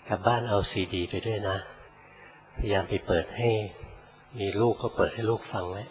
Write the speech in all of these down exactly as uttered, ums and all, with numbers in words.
กลับบ้านเอาซีดีไปด้วยนะพยายามไปเปิดให้มีลูกก็เปิดให้ลูกฟังไว้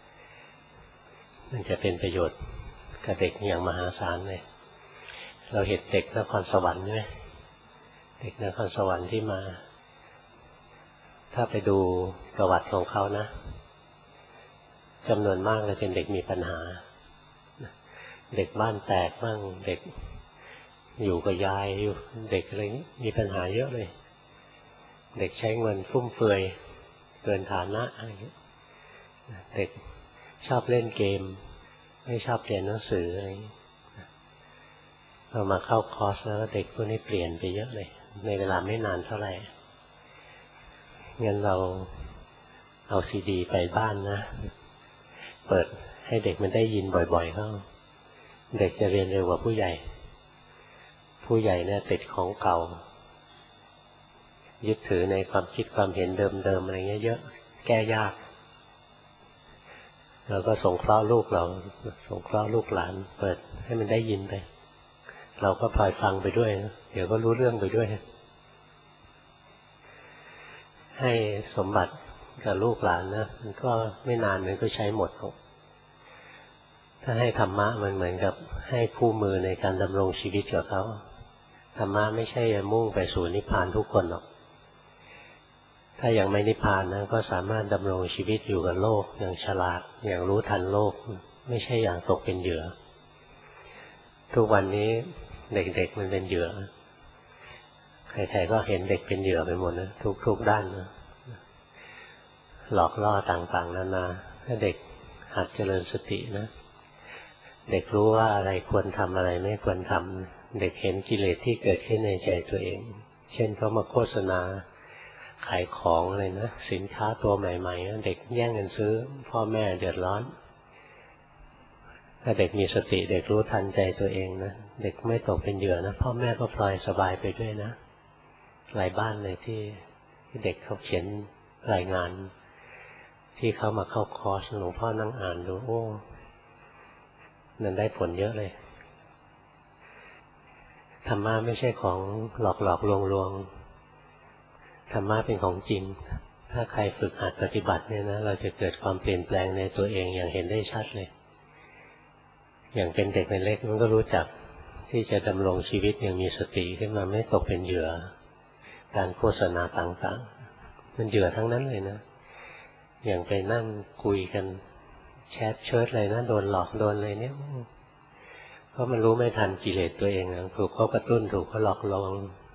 มันจะเป็นประโยชน์กับเด็กอย่างมหาศาลเลยเราเห็นเด็กนครสวรรค์ใช่ไหมเด็กนครสวรรค์ที่มาถ้าไปดูประวัติของเขานะจำนวนมากเลยเป็นเด็กมีปัญหาเด็กบ้านแตกบ้างเด็กอยู่กับยายอยู่เด็กอะไรนี้มีปัญหาเยอะเลยเด็กใช้เงินฟุ่มเฟือยเกินฐานะอะไรอย่างนี้เด็กชอบเล่นเกมไม่ชอบเรียนหนังสืออะไรอย่างนี้เรามาเข้าคอร์สแล้วเด็กพวกนี้เปลี่ยนไปเยอะเลยในเวลาไม่นานเท่าไหร่งั้นเราเอาซีดีไปบ้านนะเปิดให้เด็กมันได้ยินบ่อยๆเข้าเด็กจะเรียนเร็วกว่าผู้ใหญ่ผู้ใหญ่เนี่ยติดของเก่ายึดถือในความคิดความเห็นเดิมๆอะไรเงี้ยเยอะแก้ยากเราก็สงเคราะห์ลูกเราสงเคราะห์ลูกหลานเปิดให้มันได้ยินไปเราก็พลอยฟังไปด้วยเดี๋ยวก็รู้เรื่องไปด้วยให้สมบัติกับลูกหลานนะมันก็ไม่นานมันก็ใช้หมดถ้าให้ธรรมะมันเหมือนกับให้คู่มือในการดำรงชีวิตกับเขาธรรมะไม่ใช่มุ่งไปสู่นิพพานทุกคนหรอกถ้ายังไม่นิพพานนะก็สามารถดำรงชีวิตอยู่กับโลกอย่างฉลาดอย่างรู้ทันโลกไม่ใช่อย่างตกเป็นเหยื่อทุกวันนี้เด็กๆมันเป็นเหยื่อใครๆก็เห็นเด็กเป็นเหยื่อไปหมดนะทุกๆด้านนะหลอกล่อต่างๆนานาถ้าเด็กหัดเจริญสตินะเด็กรู้ว่าอะไรควรทำอะไรไม่ควรทำเด็กเห็นกิเลสที่เกิดขึ้นในใจตัวเองเช่นเขามาโฆษณาขายของอะไรนะสินค้าตัวใหม่ๆเด็กแย่งกันซื้อพ่อแม่เดือดร้อนถ้าเด็กมีสติเด็กรู้ทันใจตัวเองนะเด็กไม่ตกเป็นเหยื่อนะพ่อแม่ก็พลอยสบายไปด้วยนะหลายบ้านเลยที่เด็กเขาเขียนรายงานที่เขามาเข้าคอร์สหลวงพ่อนั่งอ่านดูโอ้นั่นได้ผลเยอะเลยธรรมะไม่ใช่ของหลอกหลอกลวงลวงธรรมะเป็นของจริงถ้าใครฝึกหัดปฏิบัติเนี่ยนะเราจะเกิดความเปลี่ยนแปลงในตัวเองอย่างเห็นได้ชัดเลยอย่างเป็นเด็กเป็นเล็กมันก็รู้จักที่จะดำรงชีวิตอย่างมีสติขึ้นมาไม่ตกเป็นเหยื่อการโฆษณาต่างๆมันเหยื่อทั้งนั้นเลยนะอย่างไปนั่งคุยกันแชทเชิดอะไรนะโดนหลอกโดนอะไรเนี่ยเพราะมันรู้ไม่ทันกิเลสตัวเองนะถูกเขากระตุ้นถูกเขาหลอกลวง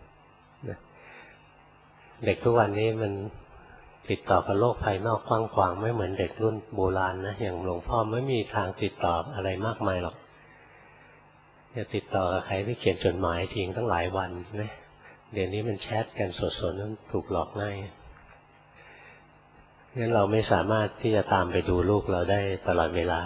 เด็กทุกวันนี้มันติดต่อกับโลกภายนอกกว้างขวางไม่เหมือนเด็กรุ่นโบราณนะอย่างหลวงพ่อไม่มีทางติดต่ออะไรมากมายหรอกจะติดต่อกับใครที่เขียนจดหมายทิ้งตั้งหลายวันนะเดี๋ยวนี้มันแชทกันสดๆนั้นถูกหลอกง่ายงั้นเราไม่สามารถที่จะตามไปดูลูกเราได้ตลอดเวลา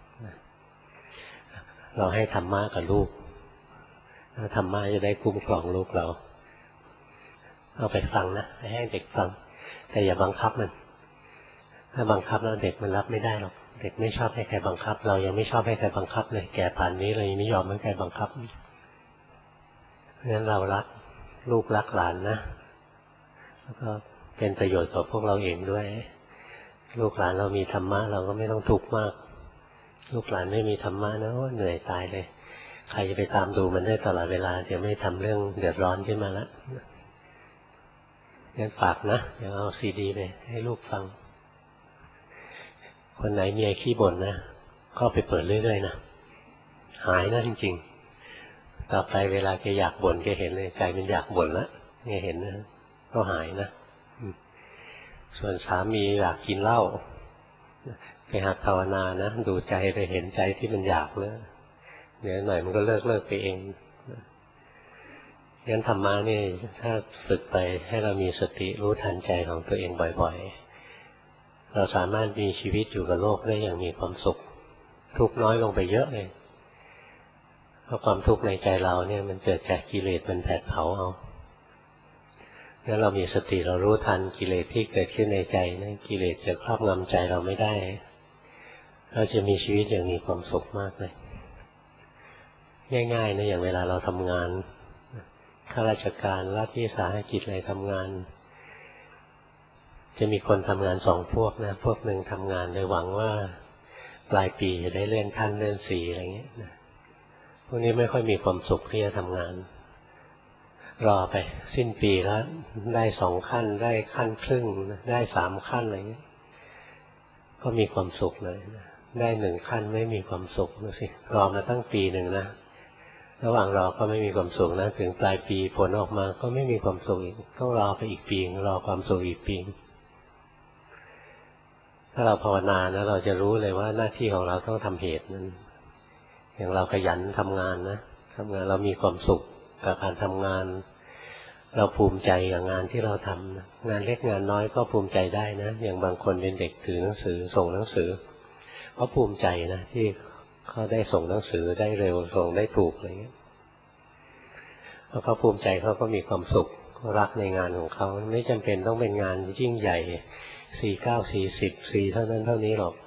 เราให้ธรรมะกับลูกธรรมะจะได้คุ้มครองลูกเราเอาไปฟังนะให้เด็กฟังแต่อย่าบังคับมันถ้าบังคับแล้วเด็กมันรับไม่ได้หรอกเด็กไม่ชอบให้ใครบังคับเรายังไม่ชอบให้ใครบังคับเลยแก่ป่านนี้เรายังไม่ยอมให้ใครบังคับงั้นเรารักลูกรักหลานนะแล้วก็เป็นประโยชน์ต่อพวกเราเองด้วยลูกหลานเรามีธรรมะเราก็ไม่ต้องทุกข์มากลูกหลานไม่มีธรรมะนะเหนื่อยตายเลยใครจะไปตามดูมันได้ตลอดเวลาเดี๋ยวไม่ทำเรื่องเดือดร้อนขึ้นมาแล้วงั้นฝากนะอย่าเอาซีดีไปให้ลูกฟังคนไหนมีไอ้ขี้บ่นนะก็ไปเปิดเรื่อยๆนะหายนะจริงๆต่อไปเวลาแกอยากบ่นแกเห็นเลยใจมันอยากบ่นแล้วแกเห็นนะก็หายนะส่วนสามีอยากกินเหล้าไปหัดภาวนานะดูใจไปเห็นใจที่มันอยากแล้วเดี๋ยวหน่อยมันก็เลิกเลิกไปเองงั้นธรรมะนี่ถ้าฝึกไปให้เรามีสติรู้ทันใจของตัวเองบ่อยๆเราสามารถมีชีวิตอยู่กับโลกได้อย่างมีความสุขทุกข์น้อยลงไปเยอะเลยเพราะความทุกข์ในใจเราเนี่ยมันเกิดจากกิเลสมันแผดเผาเอางั้นเรามีสติเรารู้ทันกิเลสที่เกิดขึ้นในใจนะกิเลสจะครอบงำใจเราไม่ได้เราจะมีชีวิตอย่างมีความสุขมากเลยง่ายๆนะอย่างเวลาเราทำงานข้าราชการรัฐวิสาหกิจอะไรทำงานจะมีคนทำงานสองพวกนะพวกหนึ่งทำงานโดยหวังว่าปลายปีจะได้เลื่อนขั้นเลื่อนสีอะไรเงี้ยนะพวกนี้ไม่ค่อยมีความสุขที่จะทำงานรอไปสิ้นปีแล้วได้สองขั้นได้ขั้นครึ่งได้สามขั้นอะไรเงี้ยก็มีความสุขเลยนะได้หนึ่งขั้นไม่มีความสุขดูสิรอมาตั้งปีหนึ่งนะระหว่างรอก็ไม่มีความสุขนะถึงปลายปีผลออกมาก็ไม่มีความสุขอีกต้องรอไปอีกปีรอความสุขอีกปีถ้าเราภาวนานะเราจะรู้เลยว่าหน้าที่ของเราต้องทำเหตุนั้นอย่างเราขยันทำงานนะทำงานเรามีความสุขกับการทำงานเราภูมิใจกับงานที่เราทำงานเล็กงานน้อยก็ภูมิใจได้นะอย่างบางคนเป็นเด็กถือหนังสือส่งหนังสือเขาภูมิใจนะที่เขาได้ส่งหนังสือได้เร็วส่งได้ถูกอะไรเงี้ยพอเขาภูมิใจเขาก็มีความสุขรักในงานของเขาไม่จำเป็นต้องเป็นงานยิ่งใหญ่สี่เก้าสี่สิบสี่เท่านั้นเท่านี้หรอก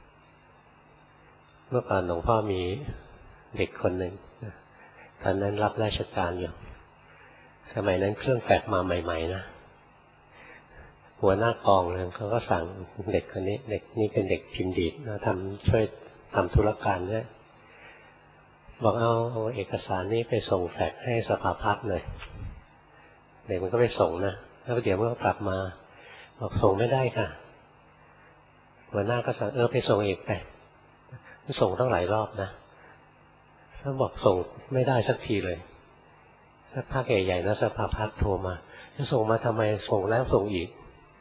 เมื่อก่อนหลวงพ่อมีเด็กคนหนึ่งตอนนั้นรับราชการอยู่สมัยนั้นเครื่องแฟกซ์มาใหม่ๆนะหัวหน้ากองเลยเขาก็สั่งเด็กคนนี้เด็กนี่เป็นเด็กพิมพ์ดีดนะทำช่วยทำธุรการด้วยบอกเอาเอาเอกสารนี้ไปส่งแฟกซ์ให้สภาพัฒน์เลยเด็กมันก็ไปส่งนะแล้วเดี๋ยวมันก็กลับมาบอกส่งไม่ได้ค่ะหัวหน้าก็สั่งเออไปส่งอีกไปส่งตั้งหลายรอบนะถ้าบอกส่งไม่ได้สักทีเลยถ้าภาคใหญ่ๆนะสภาพัฒน์โทรมาจะส่งมาทำไมส่งแล้วส่งอีก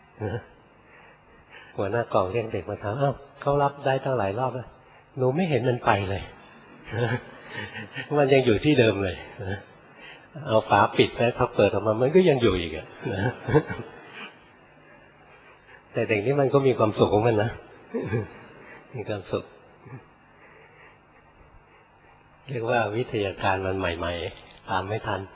หัวหน้ากองเรียกเด็กมาถามอ้าวเขารับได้ตั้งหลายรอบแล้วหนูไม่เห็นมันไปเลยมันยังอยู่ที่เดิมเลยเอาฝาปิดแล้วพอเปิดออกมามันก็ยังอยู่อีกอ่ะแต่เด็กนี่มันก็มีความสุขของมันนะมีความสุขเรียกว่าวิทยาการมันใหม่ๆตามไม่ทัน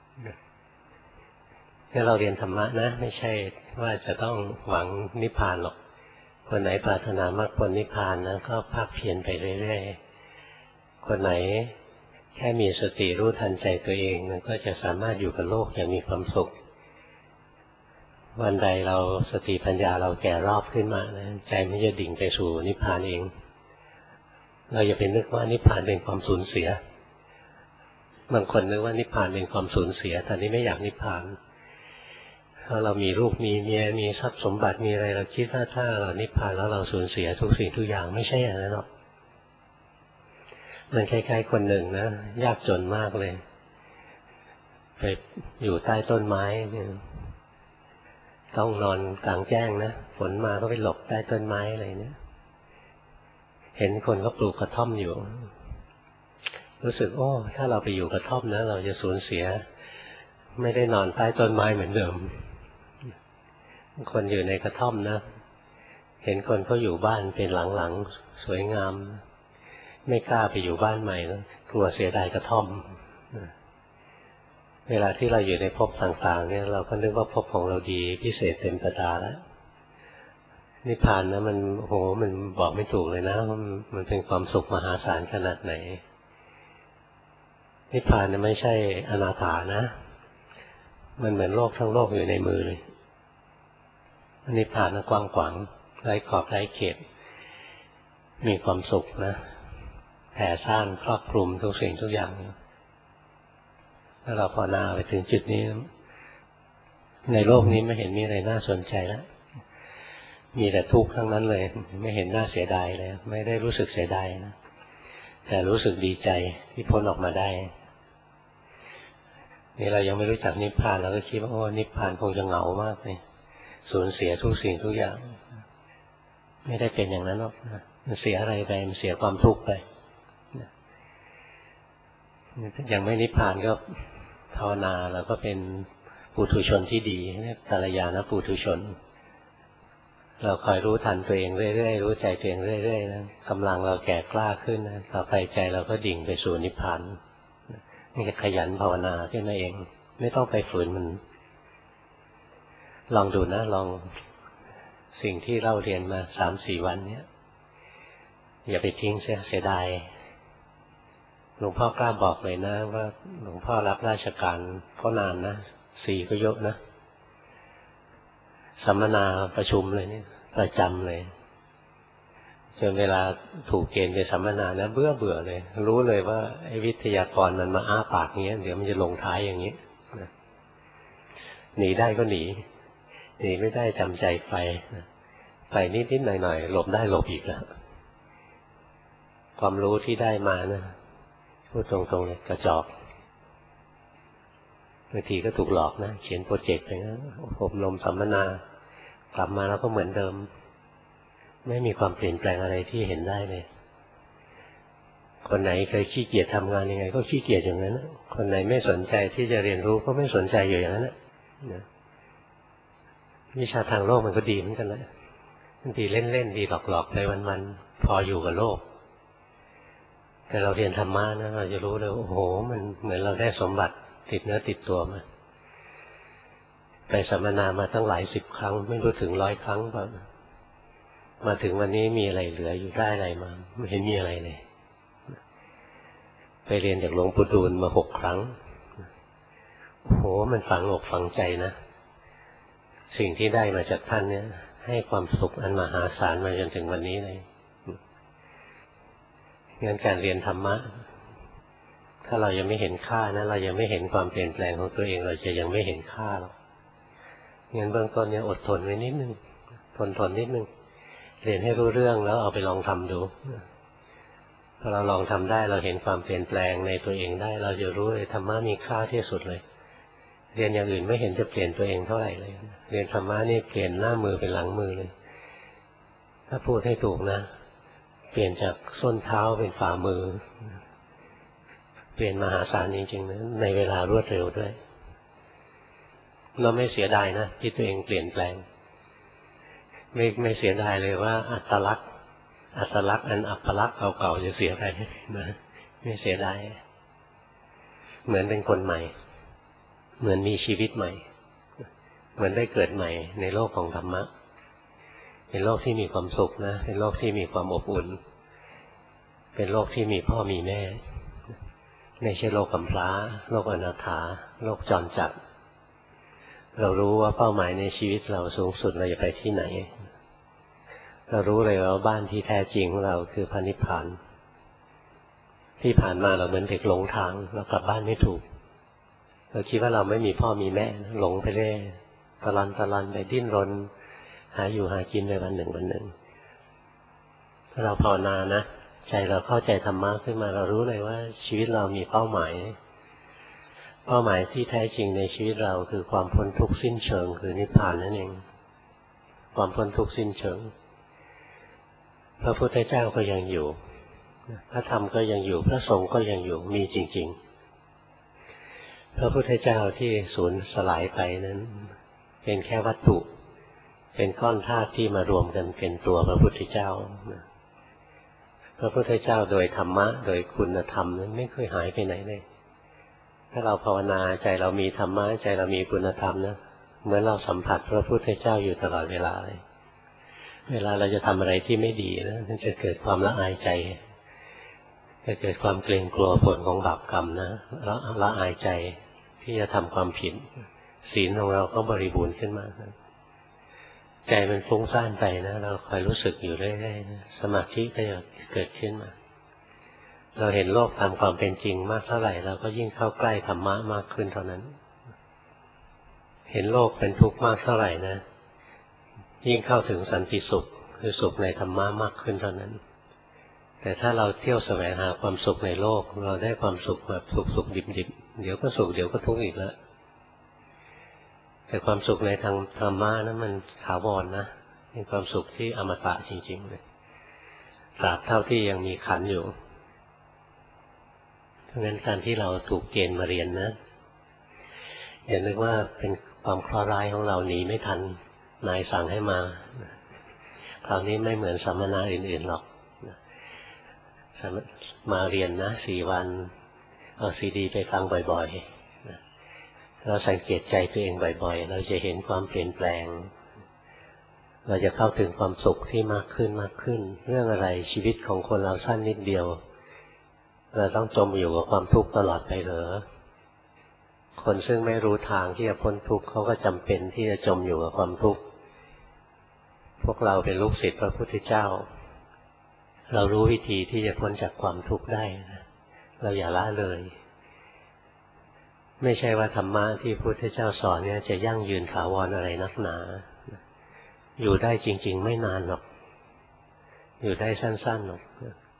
นี่เราเรียนธรรมะนะไม่ใช่ว่าจะต้องหวังนิพพานหรอกคนไหนปรารถนามรรคผลนิพพานนะก็ภาคเพียรไปเรื่อยๆคนไหนแค่มีสติรู้ทันใจตัวเองนะก็จะสามารถอยู่กับโลกอย่างมีความสุขวันใดเราสติปัญญาเราแก่รอบขึ้นมานะใจมันจะดิ่งไปสู่นิพพานเองเราอย่าไปนึกว่านิพพานเป็นความสูญเสียบางคนนึกว่านิพพานเป็นความสูญเสียตอนนี้ไม่อยากนิพพานถ้าเรามีลูกมีเมียมีทรัพย์สมบัติมีอะไรเราคิดว่าถ้าเรานิพพานแล้วเราสูญเสียทุกสิ่งทุกอย่างไม่ใช่อย่างนั้นหรอกมันคล้ายๆคนหนึ่งนะยากจนมากเลยไปอยู่ใต้ต้นไม้ต้องนอนกลางแจ้งนะฝนมาก็ไปหลบใต้ต้นไม้อะไรเนี่ยเห็นคนเขาปลูกกระท่อมอยู่รู้สึกโอ้ถ้าเราไปอยู่กระท่อมนะเราจะสูญเสียไม่ได้นอนใต้ต้นไม้เหมือนเดิมคนอยู่ในกระท่อมนะเห็นคนเขาอยู่บ้านเป็นหลังๆสวยงามไม่กล้าไปอยู่บ้านใหม่แล้วกลัวเสียดายกระท่อมเวลาที่เราอยู่ในภพต่างๆเนี่ยเราก็นึกว่าภพของเราดีพิเศษเต็มประดาแล้วนิพพานนะมันโหมันบอกไม่ถูกเลยนะมันเป็นความสุขมหาศาลขนาดไหนนิพพานเนี่ยไม่ใช่อนาถานะมันเหมือนโลกทั้งโลกอยู่ในมือเลยนิพพานนะกว้างขวางไร้ขอบไร้เขตมีความสุขนะแผ่ซ่านครอบคลุมทุกสิ่งทุกอย่างถ้าเราภาวนาไปถึงจุดนี้ในโลกนี้ไม่เห็นมีอะไรน่าสนใจแล้วมีแต่ทุกข์ทั้งนั้นเลยไม่เห็นน่าเสียดายเลยไม่ได้รู้สึกเสียดายนะแต่รู้สึกดีใจที่พ้นออกมาได้นี่เรายังไม่รู้จักนิพพานเราก็คิดว่าโอ้นิพพานคงจะเหงามากเลยสูญเสียทุกสิ่งทุกอย่างไม่ได้เป็นอย่างนั้นหรอกมันเสียอะไรไปมันเสียความทุกข์ไปยังไม่นิพพานก็ภาวนาเราก็เป็นปุถุชนที่ดีกัลยาณปุถุชนเราคอยรู้ทันตัวเองเรื่อยๆรู้ใจตัวเองเรื่อยๆนะกำลังเราแก่กล้าขึ้นนะต่อไปใจเราก็ดิ่งไปสู่นิพพานนี่จะขยันภาวนาขึ้นมาเองไม่ต้องไปฝืนมันลองดูนะลองสิ่งที่เราเรียนมาสามสี่วันเนี้ยอย่าไปทิ้งเสียเสียดายหลวงพ่อกล้าบอกเลยนะว่าหลวงพ่อรับราชการก็นานนะสี่ก็เยอะนะสัมมนาประชุมเลยนี่ประจำเลยจนเวลาถูกเกณฑ์ไปสัมมนานะเบื่อเบื่อเลยรู้เลยว่าไอ้วิทยากรมันมาอ้าปากเงี้ยเดี๋ยวมันจะลงท้ายอย่างนี้หนีได้ก็หนีหนีไม่ได้จำใจไปไปนิดๆหน่อยๆหลบได้หลบอีกแล้วความรู้ที่ได้มานะพูดตรงๆเลยกระจอกบางทีก็ถูกหลอกนะเขียนโปรเจกต์ไปนะอบรมสัมมนากลับมาแล้วก็เหมือนเดิมไม่มีความเปลี่ยนแปลงอะไรที่เห็นได้เลยคนไหนเคยขี้เกียจทำงานยังไงก็ขี้เกียจอย่างนั้นคนไหนไม่สนใจที่จะเรียนรู้ก็ไม่สนใจอยู่อย่างนั้นนะวิชาทางโลกมันก็ดีเหมือนกันนะมันดีเล่นๆดีหลอกๆไปวันๆพออยู่กับโลกแต่เราเรียนธรรมะนะเราจะรู้เลยโอ้โหมันเหมือนเราได้สมบัติติดเนื้อติดตัวมาไปสัมมนามาตั้งหลายสิบครั้งไม่รู้ถึงร้อยครั้งแบบมาถึงวันนี้มีอะไรเหลืออยู่ได้อะไรมาไม่เห็นมีอะไรเลยไปเรียนจากหลวงปู่ดูลมาหกครั้งโอ้โหมันฝังอกฝังใจนะสิ่งที่ได้มาจากท่านเนี่ยให้ความสุขอันมหาศาลมาจนถึงวันนี้เลยงั้นการเรียนธรรมะถ้าเรายังไม่เห็นค่านะเรายังไม่เห็นความเปลี่ยนแปลงของตัวเองเราจะยังไม่เห็นค่าหรอกงั้นเบื้องต้นเนี่ยอดทนไว้นิดนึงทนทนนิดนึงเรียนให้รู้เรื่องแล้วเอาไปลองทำดูพอเราลองทำได้เราเห็นความเปลี่ยนแปลงในตัวเองได้เราจะรู้เลยธรรมะมีค่าที่สุดเลยเรียนอย่างอื่นไม่เห็นจะเปลี่ยนตัวเองเท่าไหร่เลยเรียนธรรมะนี่เปลี่ยนหน้ามือเป็นหลังมือเลยถ้าพูดให้ถูกนะเปลี่ยนจากส้นเท้าเป็นฝ่ามือเปลี่ยนมหาศาลจริงๆนะในเวลารวดเร็วด้วยเราไม่เสียดายนะที่ตัวเองเปลี่ยนแปลงไม่ไม่เสียดายเลยว่าอัตลักษณ์อัตลักษณ์อันอัปลักษณ์เก่าๆจะเสียไปนะไม่เสียดายเหมือนเป็นคนใหม่เหมือนมีชีวิตใหม่เหมือนได้เกิดใหม่ในโลกของธรรมะเป็นโลกที่มีความสุขนะเป็นโลกที่มีความอบอุ่นเป็นโลกที่มีพ่อมีแม่ไม่ใช่โลกกำพร้าโลกอนาถาโลกจรจัดเรารู้ว่าเป้าหมายในชีวิตเราสูงสุดเราจะไปที่ไหนเรารู้เลยว่าบ้านที่แท้จริงของเราคือพระนิพพานที่ผ่านมาเราเหมือนเด็กหลงทางเรากลับบ้านไม่ถูกเราคิดว่าเราไม่มีพ่อมีแม่หลงไปเรื่อยตะลันตะลันไปดิ้นรนหาอยู่หากินไปวันหนึ่งวันหนึ่งถ้าเราภาวนานะใจเราเข้าใจธรรมะขึ้นมาเรารู้เลยว่าชีวิตเรามีเป้าหมายเป้าหมายที่แท้จริงในชีวิตเราคือความพ้นทุกข์สิ้นเชิงคือนิพพานนั่นเองความพ้นทุกข์สิ้นเชิงพระพุทธเจ้าก็ยังอยู่พระธรรมก็ยังอยู่พระสงฆ์ก็ยังอยู่มีจริงๆพระพุทธเจ้าที่สูญสลายไปนั้นเป็นแค่วัตถุเป็นก้อนธาตุที่มารวมกันเป็นตัวพระพุทธเจ้าพระพุทธเจ้าโดยธรรมะโดยคุณธรรมนั้นไม่เคยหายไปไหนเลยถ้าเราภาวนาใจเรามีธรรมะใจเรามีคุณธรรมนะเหมือนเราสัมผัสพระพุทธเจ้าอยู่ตลอดเวลาเลยเวลาเราจะทำอะไรที่ไม่ดีนะมันจะเกิดความละอายใจจะเกิดความเกรงกลัวผลของบาปกรรมนะละละอายใจที่จะทำความผิดศีลของเราก็บริบูรณ์ขึ้นมาใจมันฟุ้งซ่านไปนะเราคอยรู้สึกอยู่เรื่อยๆนะสมาธิก็จะเกิดขึ้นมาเราเห็นโลกตามความเป็นจริงมากเท่าไหร่เราก็ยิ่งเข้าใกล้ธรรมะมากขึ้นเท่านั้นเห็นโลกเป็นทุกข์มากเท่าไหร่นะยิ่งเข้าถึงสันติสุขคือสุขในธรรมะมากขึ้นเท่านั้นแต่ถ้าเราเที่ยวแสวงหาความสุขในโลกเราได้ความสุขแบบสุขสุขดิบดิบเดี๋ยวก็สุขเดี๋ยวก็ทุกข์อีกแล้วแต่ความสุขในทางธรรมะนั้นมันถาวรนะเป็นความสุขที่อมตะจริงๆเลยตราบเท่าที่ยังมีขันธ์อยู่เพราะงั้นการที่เราถูกเกณฑ์มาเรียนนะอย่านึกว่าเป็นความเคราะห์ร้ายของเราหนีไม่ทันนายสั่งให้มาคราวนี้ไม่เหมือนสัมมนาอื่นๆหรอกมาเรียนนะสี่วันเอาซีดีไปฟังบ่อยๆเราสังเกตใจตัวเองบ่อยๆเราจะเห็นความเปลี่ยนแปลงเราจะเข้าถึงความสุขที่มากขึ้นมากขึ้นเรื่องอะไรชีวิตของคนเราสั้นนิดเดียวเราต้องจมอยู่กับความทุกข์ตลอดไปเหรอคนซึ่งไม่รู้ทางที่จะพ้นทุกข์เขาก็จำเป็นที่จะจมอยู่กับความทุกข์พวกเราเป็นลูกศิษย์พระพุทธเจ้าเรารู้วิธีที่จะพ้นจากความทุกข์ได้นะเราอย่าละเลยไม่ใช่ว่าธรรมะที่พระพุทธเจ้าสอนเนี่ยจะยั่งยืนถาวรอะไรนักหนาอยู่ได้จริงๆไม่นานหรอกอยู่ได้สั้นๆหรอก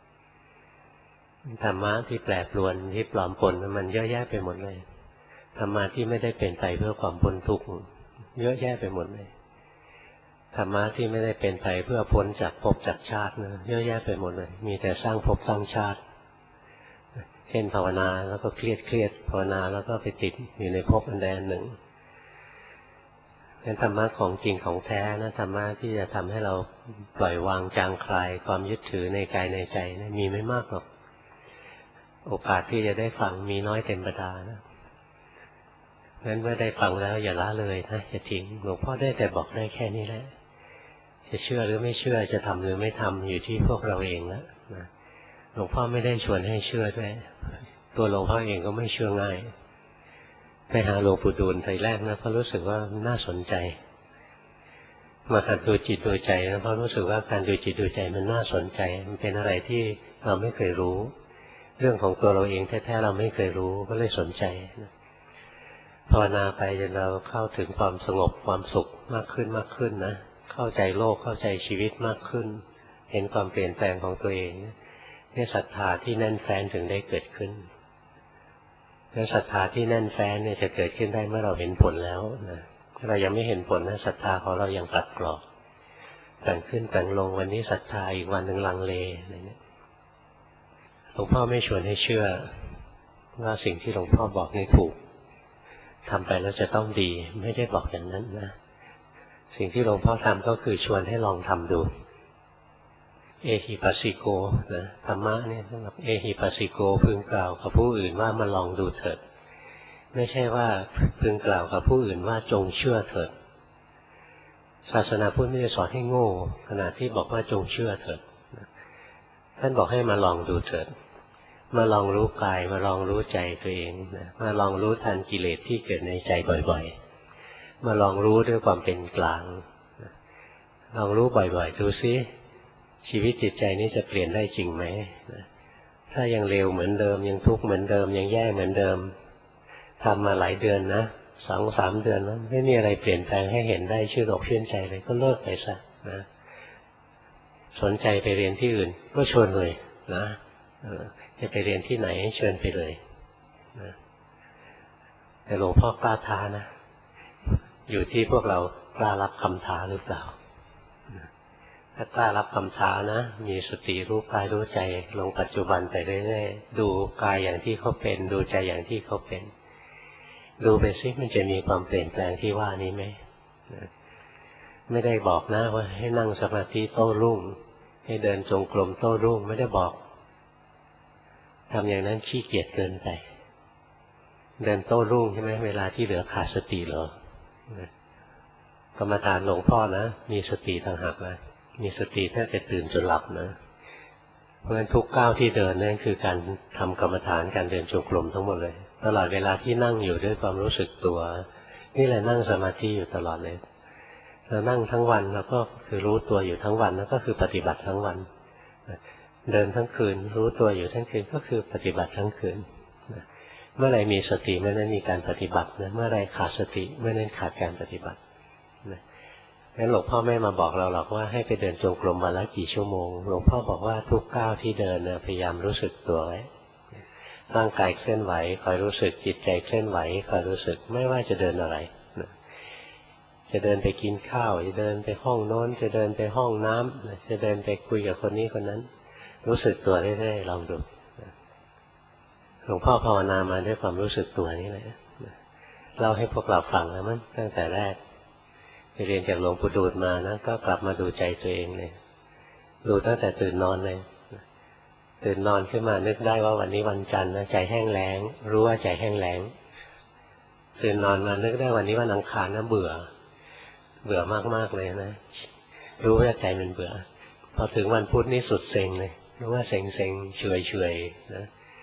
ธรรมะที่แปรปรวนที่ปลอมปนมันเยอะแยะไปหมดเลยธรรมะที่ไม่ได้เป็นไปเพื่อความพ้นทุกข์เยอะแยะไปหมดเลยธรรมะที่ไม่ได้เป็นไปเพื่อพ้นจากภพจากชาตินะเยอะแยะไปหมดเลยมีแต่สร้างภพสร้างชาติเช่นภาวนาแล้วก็เครียดเครียดภาวนาแล้วก็ไปติดอยู่ในภพอันใดอันหนึ่งเป็นธรรมะของจริงของแท้นะธรรมะที่จะทำให้เราปล่อยวางจางคลายความยึดถือในกายในใจนะมีไม่มากหรอกโอกาสที่จะได้ฟังมีน้อยเต็มประดานะงั้นเมื่อได้ฟังแล้วอย่าละเลยนะอย่าทิ้งหลวงพ่อได้แต่บอกได้แค่นี้แหละจะเชื่อหรือไม่เชื่อจะทำหรือไม่ทำอยู่ที่พวกเราเองแล้วนะหลวงพ่อไม่ได้ชวนให้เชื่อด้วยตัวหลวงพ่อเองก็ไม่เชื่อง่ายไปหาหลวงปู่ดูลทีแรกนะเพราะรู้สึกว่าน่าสนใจมาหัดดูจิตดูใจนะเพราะรู้สึกว่าการดูจิตดูใจมันน่าสนใจมันเป็นอะไรที่เราไม่เคยรู้เรื่องของตัวเราเองแท้ๆเราไม่เคยรู้ก็เลยสนใจภาวนาไปจนเราเข้าถึงความสงบความสุขมากขึ้นมากขึ้นนะเข้าใจโลกเข้าใจชีวิตมากขึ้นเห็นความเปลี่ยนแปลงของตัวเองนี่ศรัทธาที่แน่นแฟ้นถึงได้เกิดขึ้นและศรัทธาที่แน่นแฟ้นเนี่ยจะเกิดขึ้นได้เมื่อเราเห็นผลแล้วนะถ้าเรายังไม่เห็นผลนะศรัทธาของเรายังตัดกรอบแต่งขึ้นแต่งลงวันนี้ศรัทธาอีกวันหนึ่งลังเลอะไรเนี่ยหลวงพ่อไม่ชวนให้เชื่อว่าสิ่งที่หลวงพ่อบอกนี่ถูกทำไปแล้วจะต้องดีไม่ได้บอกอย่างนั้นนะสิ่งที่หลวงพ่อทำก็คือชวนให้ลองทำดูเอหิปัสสิโกนะธรรมะเนี่ยสำหรับเอหิปัสสิโกพึงกล่าวกับผู้อื่นว่ามาลองดูเถิดไม่ใช่ว่าพึงกล่าวกับผู้อื่นว่าจงเชื่อเถิดศาสนาพุทธไม่ได้สอนให้โง่ขณะที่บอกว่าจงเชื่อเถิดท่านบอกให้มาลองดูเถิดมาลองรู้กายมาลองรู้ใจตัวเองนะมาลองรู้ทันกิเลสที่เกิดในใจบ่อยๆมาลองรู้ด้วยความเป็นกลางลองรู้บ่อยๆดูซิชีวิตจิตใจนี้จะเปลี่ยนได้จริงไหมถ้ายังเลวเหมือนเดิมยังทุกข์เหมือนเดิมยังแย่เหมือนเดิมทำมาหลายเดือนนะสองสามเดือนแล้วไม่มีอะไรเปลี่ยนแปลงให้เห็นได้ชื่นอกชื่นใจเลยก็เลิกไปซะนะสนใจไปเรียนที่อื่นก็ชวนเลยนะจะไปเรียนที่ไหนเชิญไปเลยนะแต่หลวงพ่อกล้าท้านะอยู่ที่พวกเรากล้ารับคำท้าหรือเปล่าถ้ากล้ารับคำท้านะมีสติรู้กายรู้ใจลงปัจจุบันไปเรื่อยๆดูกายอย่างที่เขาเป็นดูใจอย่างที่เขาเป็นดูไปซิมันจะมีความเปลี่ยนแปลงที่ว่านี้ไหมไม่ได้บอกนะว่าให้นั่งสมาธิโต้รุ่งให้เดินจงกรมโต้รุ่งไม่ได้บอกทำอย่างนั้นขี้เกียจเกินไปเดินโต้รุ่งใช่ไหมเวลาที่เหลือขาดสติเหรอกรรมฐานหลวงพ่อนะมีสติต่างหากนะมีสติแทบจะตื่นจนหลับนะเพราะฉะนั้นทุกก้าวที่เดินนั่นคือการทำกรรมฐานการเดินจงกรมทั้งหมดเลยตลอดเวลาที่นั่งอยู่ด้วยความรู้สึกตัวนี่แหละนั่งสมาธิอยู่ตลอดเลยเรานั่งทั้งวันแล้วก็คือรู้ตัวอยู่ทั้งวันแล้วก็คือปฏิบัติทั้งวันเดินทั้งคืนรู้ตัวอยู่ทั้งคืนก็คือปฏิบัติทั้งคืนเมื่อไรมีสติเมื่อนั้นมีการปฏิบัตินะเมื่อไรขาดสติเมื่อนั้นขาดการปฏิบัติงั้นหลวงพ่อไม่มาบอกเราหรอกว่าให้ไปเดินจงกรมวันละกี่ชั่วโมงหลวงพ่อบอกว่าทุกก้าวที่เดินนะพยายามรู้สึกตัวไว้ร่างกายเคลื่อนไหวคอยรู้สึกจิตใจเคลื่อนไหวคอยรู้สึกไม่ว่าจะเดินอะไรจะเดินไปกินข้าวจะเดินไปห้องโน้นจะเดินไปห้องน้ำจะเดินไปคุยกับคนนี้คนนั้นรู้สึกตัวเรื่อยๆลองดูหลวงพ่อภาวนามาด้วยความรู้สึกตัวนี่แหละเล่าให้พวกเราฟังแล้วมั้งตั้งแต่แรกไปเรียนจากหลวงปู่ดูลมานะก็กลับมาดูใจตัวเองเลยดูตั้งแต่ตื่นนอนเลยตื่นนอนขึ้นมานึกได้ว่าวันนี้วันจันทร์นะใจแห้งแล้งรู้ว่าใจแห้งแล้งตื่นนอนมานึกได้วันนี้วันอังคารนะเบื่อเบื่อมากๆเลยนะรู้ว่าใจมันเบื่อพอถึงวันพุธนี่สุดเซ็งเลยรู้ว่าเซ็งเซ็งเฉยเฉยนะ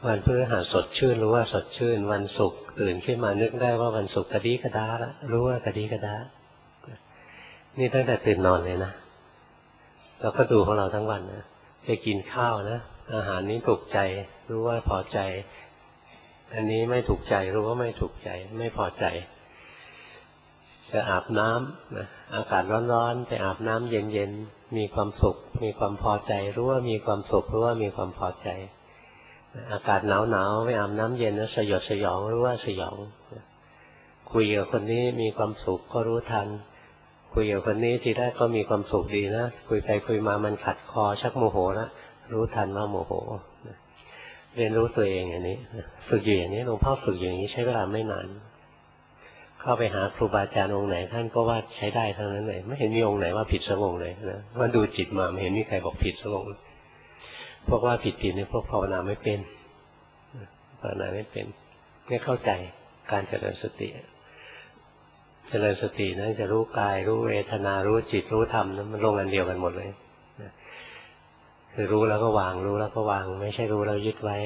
วันพฤหัสสดชื่นรู้ว่าสดชื่นวันศุกร์ตื่นขึ้นมานึกได้ว่าวันศุกร์กระดีกระดาแล้วรู้ว่ากระดีกระดานี่ตั้งแต่ตื่นนอนเลยนะเราก็ดูของเราทั้งวันนะจะกินข้าวนะอาหารนี้ถูกใจรู้ว่าพอใจอันนี้ไม่ถูกใจรู้ว่าไม่ถูกใจไม่พอใจจะอาบน้ำนะอากาศร้อนๆไปอาบน้ำเย็นๆมีความสุขมีความพอใจรู้ว่ามีความสุขรู้ว่ามีความพอใจอากาศหนาวๆไปอาบน้ำเย็นนะสยดสยองรู้ว่าสยองคุยกับคนนี้มีความสุขก็รู้ทันคุยกับคนนี้ทีแรกก็มีความสุขดีนะคุยไปคุยมามันขัดคอชักโมโหแล้วรู้ทันว่าโมโหเรียนรู้ตัวเองอย่างนี้ฝึกอยู่อย่างนี้หลวงพ่อฝึกอย่างนี้ใช้เวลาไม่นานเข้าไปหาครูบาอาจารย์องค์ไหนท่านก็ว่าใช้ได้ทั้งนั้นเลยไม่เห็นมีองค์ไหนว่าผิดสักองค์เลยนะว่าดูจิตมาไม่เห็นมีใครบอกผิดสักองค์พวกว่าผิดผิดนี่พวกภาวนาไม่เป็นภาวนาไม่เป็นไม่เข้าใจการเจริญสติเจริญสตินั้นจะรู้กายรู้เวทนารู้จิตรู้ธรรมนั้นมันลงอันเดียวกันหมดเลยคือรู้แล้วก็วางรู้แล้วก็วางไม่ใช่รู้แล้วยึดไว้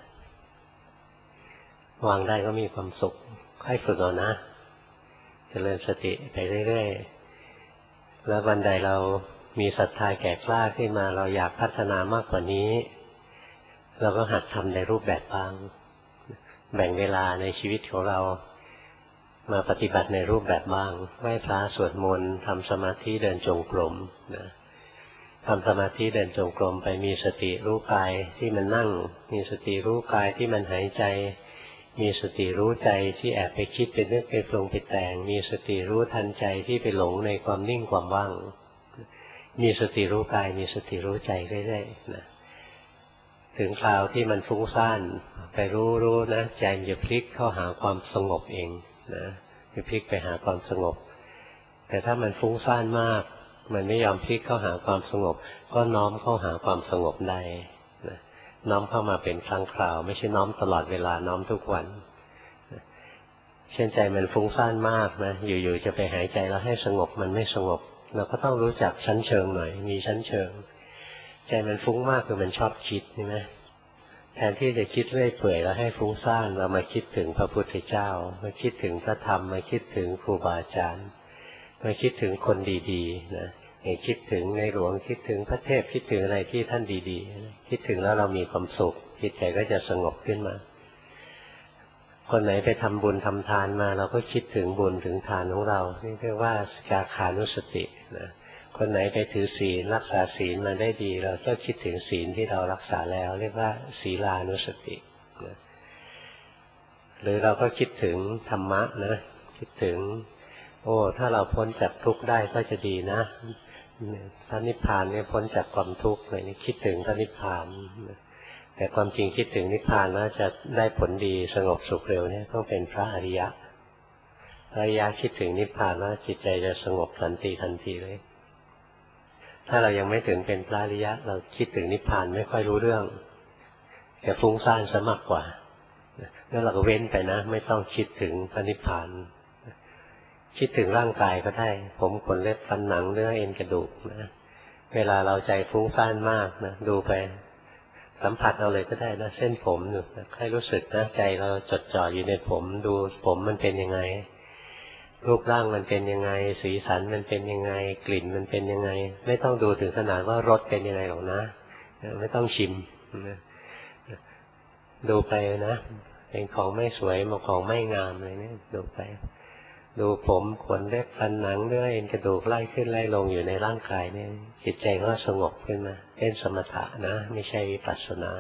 วางได้ก็มีความสุขค่อยฝึกเอานะเจริญสติไปเรื่อยๆแล้ววันใดเรามีศรัทธาแก่กล้าขึ้นมาเราอยากพัฒนามากกว่านี้เราก็หัดทำในรูปแบบบ้างแบ่งเวลาในชีวิตของเรามาปฏิบัติในรูปแบบบ้างไหว้พระสวดมนต์ทำสมาธิเดินจงกรมนะทำสมาธิเดินจงกรมไปมีสติรู้กายที่มันนั่งมีสติรู้กายที่มันหายใจมีสติรู้ใจที่แอบไปคิดไปนึกไปปรุงไปแต่งมีสติรู้ทันใจที่ไปหลงในความนิ่งความว่างมีสติรู้กายมีสติรู้ใจเรื่อยๆนะถึงคราวที่มันฟุ้งซ่านไปรู้รู้นะใจมันจะพลิกเข้าหาความสงบเองนะจะพลิกไปหาความสงบแต่ถ้ามันฟุ้งซ่านมากมันไม่ยอมพลิกเข้าหาความสงบก็น้อมเข้าหาความสงบได้นะน้อมเข้ามาเป็นครั้งคราวไม่ใช่น้อมตลอดเวลาน้อมทุกวันนะเช่นใจมันฟุ้งซ่านมากนะอยู่ๆจะไปหายใจแล้วให้สงบมันไม่สงบเราก็ต้องรู้จักชั้นเชิงหน่อยมีชั้นเชิงใจมันฟุ้งมากคือมันชอบคิดใช่ไหมแทนที่จะคิดเรื่อยเปื่อยแล้วให้ฟุ้งซ่านเรามาคิดถึงพระพุทธเจ้ามาคิดถึงพระธรรมมาคิดถึงครูบาอาจารย์มาคิดถึงคนดีๆนะอย่างคิดถึงในหลวงคิดถึงพระเทพคิดถึงอะไรที่ท่านดีๆคิดถึงแล้วเรามีความสุขจิตใจก็จะสงบขึ้นมาคนไหนไปทำบุญทำทานมาเราก็คิดถึงบุญถึงทานของเรานี่เรียกว่าสาขานุสตินะคนไหนไปถือศีลรักษาศีลมาได้ดีเราก็คิดถึงศีลที่เรารักษาแล้วเรียกว่าศีลานุสตินะหรือเราก็คิดถึงธรรมะนะคิดถึงโอ้ถ้าเราพ้นจากทุกข์ได้ก็จะดีนะพระนิพพานเนี่ยพ้นจากความทุกข์เลยนี่คิดถึงพระนิพพานแต่ความจริงคิดถึงนิพพานนะจะได้ผลดีสงบสุขเร็วเนี่ยต้องเป็นพระอริยะพระอริยะคิดถึงนิพพานนะจิตใจจะสงบสันติทันทีเลยถ้าเรายังไม่ถึงเป็นพระอริยะเราคิดถึงนิพพานไม่ค่อยรู้เรื่องแต่ฟุ้งซ่านซะมากกว่าแล้วเราก็เว้นไปนะไม่ต้องคิดถึงพระนิพพานคิดถึงร่างกายก็ได้ผมขนเล็บฟันหนังเนื้อเอ็นกระดูกนะเวลาเราใจฟุ้งซ่านมากนะดูไปสัมผัสเอาเลยก็ได้นะเส้นผมอยู่ให้รู้สึกนะใจเราจดจ่ออยู่ในผมดูผมมันเป็นยังไงรูปร่างมันเป็นยังไงสีสันมันเป็นยังไงกลิ่นมันเป็นยังไงไม่ต้องดูถึงขนาดว่ารสเป็นยังไงหรอกนะไม่ต้องชิมนะดูไปนะเป็นของไม่สวยมาของไม่งามอะไรเนี่ยดูไปดูผมขนเล็บฟันหนังเนื้อเอ็นกระดูกไล่ขึ้นไล่ลงอยู่ในร่างกายเนี่ยจิตใจก็สงบขึ้นมาเป็นสมถะนะไม่ใช่วิปัสสนา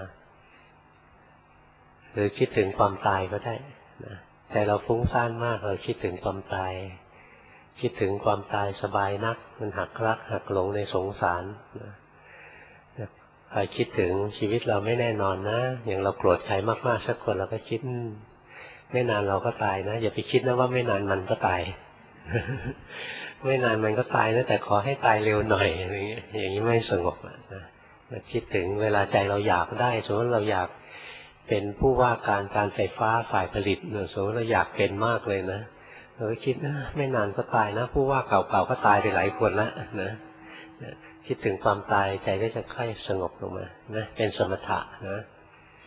หรือคิดถึงความตายก็ได้นะใจเราฟุ้งซ่านมากเราคิดถึงความตายคิดถึงความตายสบายนักมันหักรักหักหลงในสงสารนะใครคิดถึงชีวิตเราไม่แน่นอนนะอย่างเราโกรธใครมากๆสักคนเราก็คิดไม่นานเราก็ตายนะอย่าไปคิดนะว่าไม่นานมันก็ตาย ไม่นานมันก็ตายนะแต่ขอให้ตายเร็วหน่อยอย่างนี้อย่างนี้ไม่สงบนะคิดถึงเวลาใจเราอยากได้สมมติเราอยากเป็นผู้ว่าการการไฟฟ้าฝ่ายผลิตสมมติเราอยากเป็นมากเลยนะเราก็คิดนะไม่นานก็ตายนะผู้ว่าเก่าๆก็ตายไปหลายคนแล้วนะคิดถึงความตายใจก็จะค่อยสงบลงมานะเป็นสมถะนะ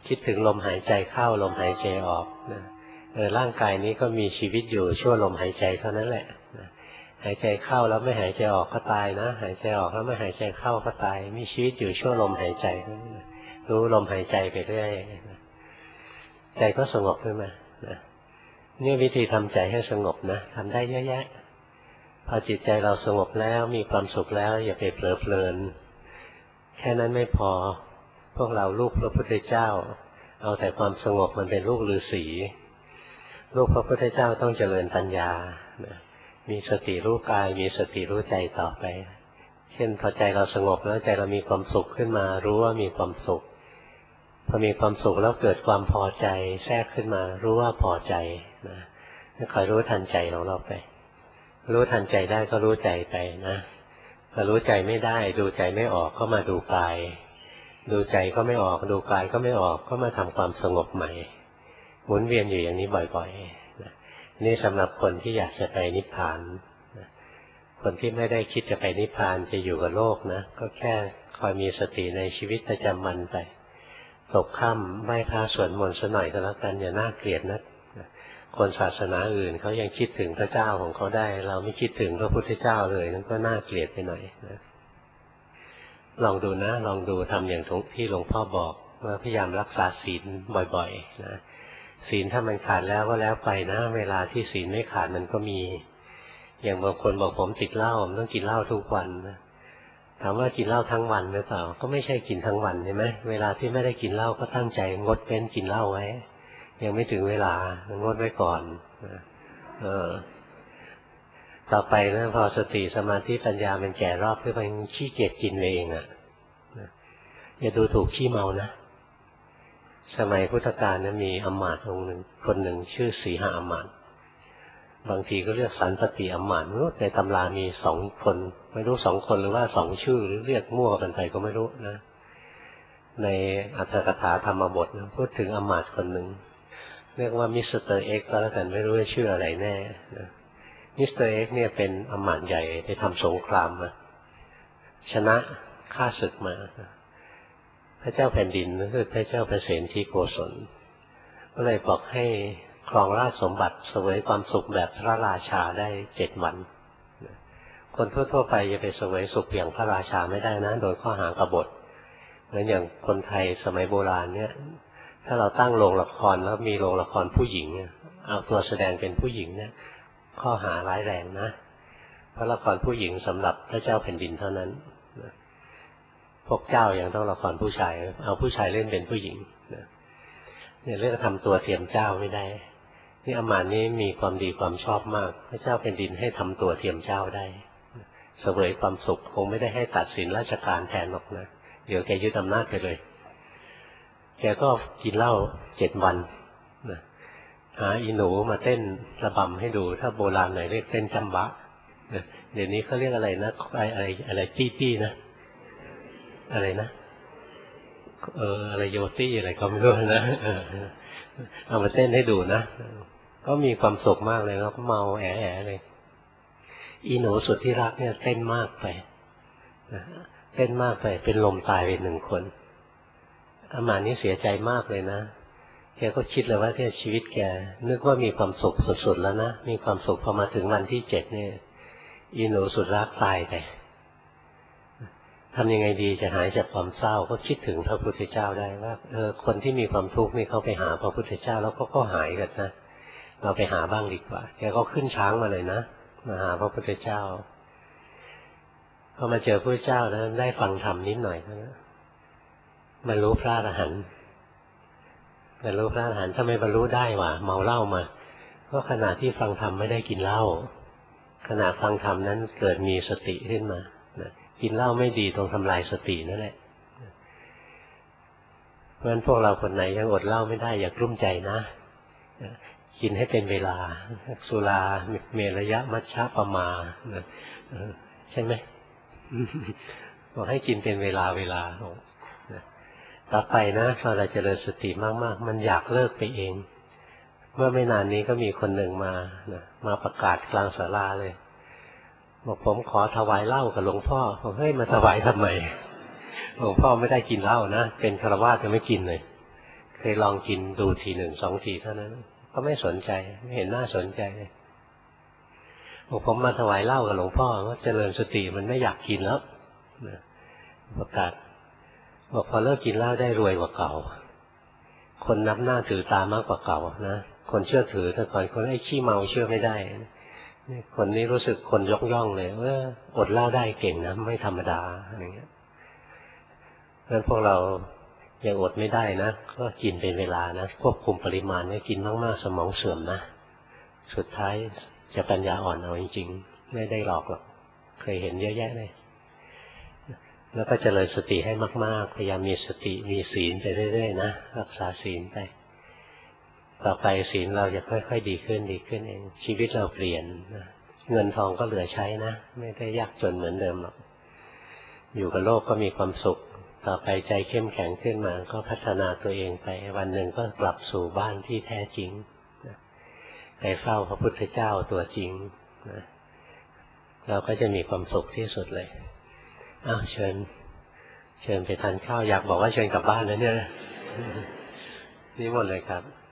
คิดถึงลมหายใจเข้าลมหายใจออกนะเออร่างกายนี้ก็มีชีวิตอยู่ชั่วลมหายใจเท่านั้นแหละนะหายใจเข้าแล้วไม่หายใจออกก็ตายนะหายใจออกแล้วไม่หายใจเข้าก็ตายมีชีวิตอยู่ชั่วลมหายใจรู้ลมหายใจไปเรื่อยใจก็สงบขึ้นมานะนี่วิธีทำใจให้สงบนะทำได้เยอะแยะพอจิตใจเราสงบแล้วมีความสุขแล้วอย่าไปเผลอเพลินแค่นั้นไม่พอพวกเราลูกพระพุทธเจ้าเอาแต่ความสงบมันเป็นลูกฤาษีลูกพระพุทธเจ้าต้องเจริญปัญญานะมีสติรู้กายมีสติรู้ใจต่อไปเช่นพอใจเราสงบแล้วใจเรามีความสุขขึ้นมารู้ว่ามีความสุขพอมีความสุขแล้วเกิดความพอใจแทรกขึ้นมารู้ว่าพอใจนะคอยรู้ทันใจของเราไปรู้ทันใจได้ก็รู้ใจไปนะพอรู้ใจไม่ได้ดูใจไม่ออกก็มาดูกายดูใจก็ไม่ออกดูกายก็ไม่ออกก็มาทำความสงบใหม่หมุนเวียนอยู่อย่างนี้บ่อยๆนะนี่สำหรับคนที่อยากจะไปนิพพานนะคนที่ไม่ได้คิดจะไปนิพพานจะอยู่กับโลกนะก็แค่คอยมีสติในชีวิตประจำวันไปตกค่ำไหว้พระสวดมนต์สักหน่อยก็แล้วกันอย่าน่าเกลียดนะคนศาสนาอื่นเขายังคิดถึงพระเจ้าของเขาได้เราไม่คิดถึงพระพุทธเจ้าเลยนั่นก็น่าเกลียดไปหน่อยนะลองดูนะลองดูทำอย่างที่หลวงพ่อบอกว่าพยายามรักษาศีลบ่อยๆนะศีลถ้ามันขาดแล้วก็แล้วไปนะเวลาที่ศีลไม่ขาดมันก็มีอย่างบางคนบอกผมติดเหล้าผมต้องกินเหล้าทุกวันนะถามว่ากินเหล้าทั้งวันหรือเปล่าก็ไม่ใช่กินทั้งวันใช่ไหมเวลาที่ไม่ได้กินเหล้าก็ตั้งใจงดเว้นกินเหล้าไว้ยังไม่ถึงเวลางดไว้ก่อนเออต่อไปนะพอสติสมาธิปัญญามันแก่รอบขึ้นไปขี้เกียจกินเองอ่ะอย่าดูถูกขี้เมานะสมัยพุทธกาลนะมีอมาตย์องค์หนึ่งคนหนึ่งชื่อสีหอมาตย์บางทีก็เรียกสันตติอมาตย์ในตำรามีสองคนไม่รู้สองคนหรือว่าสองชื่อหรือเรียกมั่วกันไปก็ไม่รู้นะในอัตถกถาธรรมบทพูดถึงอมาตย์คนหนึ่งเรียกว่ามิสเตอร์เอ็กซ์ก็แล้วกันไม่รู้ว่าชื่ออะไรแน่นะมิสเตอร์เอ็กซ์เนี่ยเป็นอมาตย์ใหญ่ไปทำสงครามมาชนะฆ่าศึกมาพระเจ้าแผ่นดินก็คือพระเจ้าเปรตที่โกศลก็เลยบอกให้ครองราชสมบัติเสวยความสุขแบบพระราชาได้เจ็ดวันคนทั่วๆไปจะไปเสวยสุขอย่างพระราชาไม่ได้นะโดยข้อหากบฏเหมือนอย่างคนไทยสมัยโบราณเนี่ยถ้าเราตั้งโรงละครแล้วมีโรงละครผู้หญิงเอาตัวแสดงเป็นผู้หญิงเนี่ยข้อหาร้ายแรงนะเพราะละครผู้หญิงสำหรับพระเจ้าแผ่นดินเท่านั้นพวกเจ้ายังต้องละครผู้ชายเอาผู้ชายเล่นเป็นผู้หญิงเนี่ยเรื่องทำตัวเทียมเจ้าไม่ได้นี่อมาตย์นี้มีความดีความชอบมากพระเจ้าแผ่นดินให้ทำตัวเทียมเจ้าได้เสวยความสุขคงไม่ได้ให้ตัดสินราชการแทนหรอกนะเดี๋ยวแกยึดอำนาจไปเลยแกก็กินเหล้าเจ็ดวันนะหาอีหนูมาเต้นระบำให้ดูถ้าโบราณหน่อยเรียกเต้นจำบะนะเดี๋ยวนี้เขาเรียกอะไรนะอะไรอะไรอะไรตี้ตี้นะอะไรนะเอออะไรโยตี้อะไรก็ไม่รู้นะเอามาเต้นให้ดูนะก็มีความสุขมากเลยแล้วก็เมาแอ๋ๆเลยอีหนูสุดที่รักเนี่ยเต้นมากไปเต้นมากไปเป็นลมตายไปหนึ่งคนอามานี่เสียใจมากเลยนะแกก็คิดเลยว่าที่ชีวิตแกนึกว่ามีความสุขสุดๆแล้วนะมีความสุขพอมาถึงวันที่เจ็ดเนี่ยอีหนูสุดรักตายไปทำยังไงดีจะหายจากความเศร้าก็คิดถึงพระพุทธเจ้าได้ว่าเออคนที่มีความทุกข์นี่เขาไปหาพระพุทธเจ้าแล้วก็ก็หายกันนะเราไปหาบ้างดีกว่าแกก็ขึ้นช้างมาเลยนะมาหาพระพุทธเจ้าพอมาเจอพระเจ้าแล้วได้ฟังธรรมนิดหน่อยนะบรรลุพระอรหันต์บรรลุพระอรหันต์ถ้าไม่บรรลุได้ว่ะเมาเหล้ามาเพราะขณะที่ฟังธรรมไม่ได้กินเหล้าขณะฟังธรรมนั้นเกิดมีสติขึ้นมากินเหล้าไม่ดีตรงทำลายสตินั่นแหละเพราะฉะนั้นพวกเราคนไหนยังอดเหล้าไม่ได้อย่ากลุ้มใจนะกินให้เป็นเวลาสุราเมรยะมัชฌะปมาใช่ไหมบอกให้กินเป็นเวลาเวลาต่อไปนะพอเราเจริญสติมากๆมันอยากเลิกไปเองเมื่อไม่นานนี้ก็มีคนหนึ่งมานะมาประกาศกลางศาลาเลยบอกผมขอถวายเหล้ากับหลวงพ่อผมเฮ้ยมาถวายทำไมหลวงพ่อไม่ได้กินเหล้านะเป็นฆราวาสจะไม่กินเลยคเคยลองกินดูทีหนึ่งสองทีเท่านั้นก็ไม่สนใจไม่เห็นน่าสนใจเลยบอกผมมาถวายเหล้ากับหลวงพ่อว่าเจริญสติมันไม่อยากกินแล้วประกาศบอกพอเลิกกินเหล้าได้รวยกว่าเก่าคนนับหน้าถือตามากกว่าเก่านะคนเชื่อถือแต่ก่อนคนไอ้ขี้เมาเชื่อไม่ได้คนนี้รู้สึกคนยกย่องเลยว่าอดเหล้าได้เก่งนะไม่ธรรมดาอะไรเงี้ยเพราะฉะนั้นพวกเรายังอดไม่ได้นะก็กินเป็นเวลานะควบคุมปริมาณไม่กินมากๆสมองเสื่อมนะสุดท้ายจะปัญญาอ่อนเอาจริงๆไม่ได้หลอกหรอกเคยเห็นเยอะแยะเลยแล้วก็เจริญสติให้มากๆพยายามมีสติมีศีลไปเรื่อยๆนะรักษาศีลไปต่อไปศีลเราจะค่อยๆดีขึ้นดีขึ้นเองชีวิตเราเปลี่ยนนะเงินทองก็เหลือใช้นะไม่ได้ยากจนเหมือนเดิมหรอกอยู่กับโลกก็มีความสุขต่อไปใจเข้มแข็งขึ้นมาก็พัฒนาตัวเองไปวันหนึ่งก็กลับสู่บ้านที่แท้จริงไปเฝ้าพระพุทธเจ้าตัวจริงนะเราก็จะมีความสุขที่สุดเลยอ้าวเชิญเชิญไปทานข้าวอยากบอกว่าเชิญกลับบ้านแล้วเนี่ยนี่หมดเลยครับ